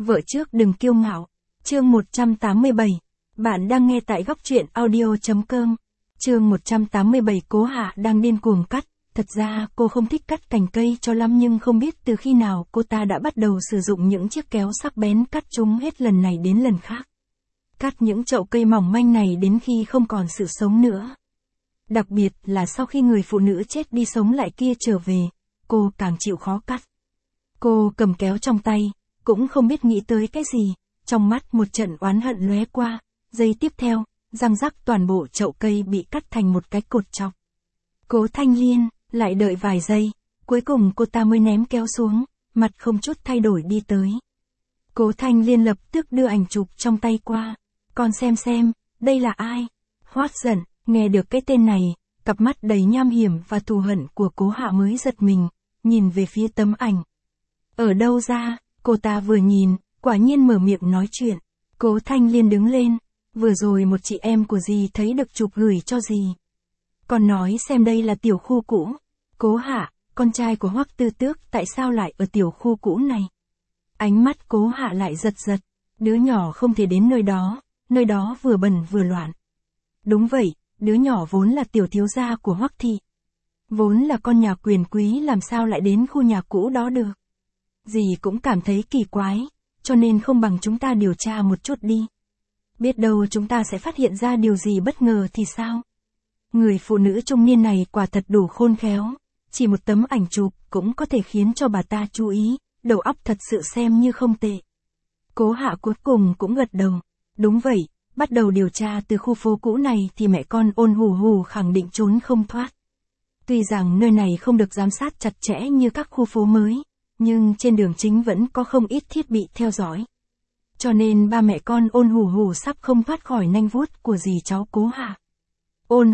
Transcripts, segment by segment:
Vợ trước đừng kiêu ngạo. Chương 187. Bạn đang nghe tại góc truyện audio.com. Chương 187. Cố Hạ đang điên cuồng cắt. Thật ra cô không thích cắt cành cây cho lắm, nhưng không biết từ khi nào cô ta đã bắt đầu sử dụng những chiếc kéo sắc bén cắt chúng hết lần này đến lần khác. Cắt những chậu cây mỏng manh này đến khi không còn sự sống nữa. Đặc biệt là sau khi người phụ nữ chết đi sống lại kia trở về, cô càng chịu khó cắt. Cô cầm kéo trong tay, cũng không biết nghĩ tới cái gì, trong mắt một trận oán hận lóe qua, giây tiếp theo, răng rắc toàn bộ chậu cây bị cắt thành một cái cột chọc. Cố Thanh Liên, lại đợi vài giây, cuối cùng cô ta mới ném kéo xuống, mặt không chút thay đổi đi tới. Cố Thanh Liên lập tức đưa ảnh chụp trong tay qua, con xem, đây là ai? Hoắc Dận, nghe được cái tên này, cặp mắt đầy nham hiểm và thù hận của Cố Hạ mới giật mình, nhìn về phía tấm ảnh. Ở đâu ra? Cô ta vừa nhìn, quả nhiên mở miệng nói chuyện. Cố Thanh Liên đứng lên, vừa rồi một chị em của dì thấy được chụp gửi cho dì. Còn nói xem đây là tiểu khu cũ. Cố Hạ, con trai của Hoắc Tư Tước tại sao lại ở tiểu khu cũ này? Ánh mắt Cố Hạ lại giật, đứa nhỏ không thể đến nơi đó vừa bẩn vừa loạn. Đúng vậy, đứa nhỏ vốn là tiểu thiếu gia của Hoắc thị. Vốn là con nhà quyền quý, làm sao lại đến khu nhà cũ đó được? Dì cũng cảm thấy kỳ quái, cho nên không bằng chúng ta điều tra một chút đi. Biết đâu chúng ta sẽ phát hiện ra điều gì bất ngờ thì sao? Người phụ nữ trung niên này quả thật đủ khôn khéo, chỉ một tấm ảnh chụp cũng có thể khiến cho bà ta chú ý, đầu óc thật sự xem như không tệ. Cố Hạ cuối cùng cũng gật đầu. Đúng vậy, bắt đầu điều tra từ khu phố cũ này thì mẹ con Ôn Hù Hù khẳng định trốn không thoát. Tuy rằng nơi này không được giám sát chặt chẽ như các khu phố mới, nhưng trên đường chính vẫn có không ít thiết bị theo dõi. Cho nên ba mẹ con Ôn Hù Hù sắp không thoát khỏi nanh vuốt của dì cháu Cố Hạ. Ôn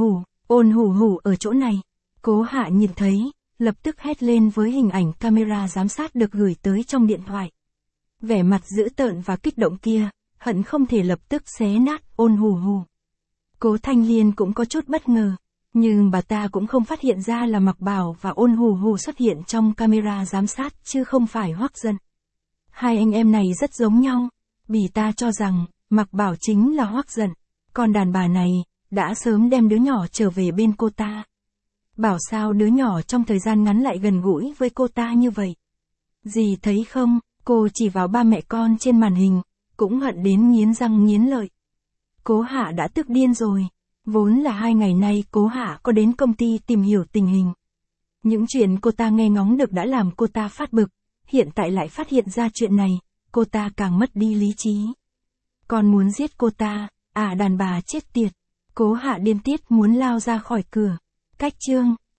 Hù Hù ở chỗ này. Cố Hạ nhìn thấy, lập tức hét lên với hình ảnh camera giám sát được gửi tới trong điện thoại. Vẻ mặt dữ tợn và kích động kia, hận không thể lập tức xé nát Ôn Hù Hù. Cố Thanh Liên cũng có chút bất ngờ, nhưng bà ta cũng không phát hiện ra là Mạc Bảo và Ôn Hù Hù xuất hiện trong camera giám sát chứ không phải Hoắc Dận. Hai anh em này rất giống nhau, bỉ ta cho rằng Mạc Bảo chính là Hoắc Dận, còn đàn bà này đã sớm đem đứa nhỏ trở về bên cô ta. Bảo sao đứa nhỏ trong thời gian ngắn lại gần gũi với cô ta như vậy? Dì thấy không? Cô chỉ vào ba mẹ con trên màn hình, cũng hận đến nghiến răng nghiến lợi. Cố Hạ đã tức điên rồi. Vốn là 2 ngày nay Cố Hạ có đến công ty tìm hiểu tình hình. Những chuyện cô ta nghe ngóng được đã làm cô ta phát bực, hiện tại lại phát hiện ra chuyện này, cô ta càng mất đi lý trí. Còn muốn giết cô ta, đàn bà chết tiệt. Cố Hạ điên tiết muốn lao ra khỏi cửa. Cách chương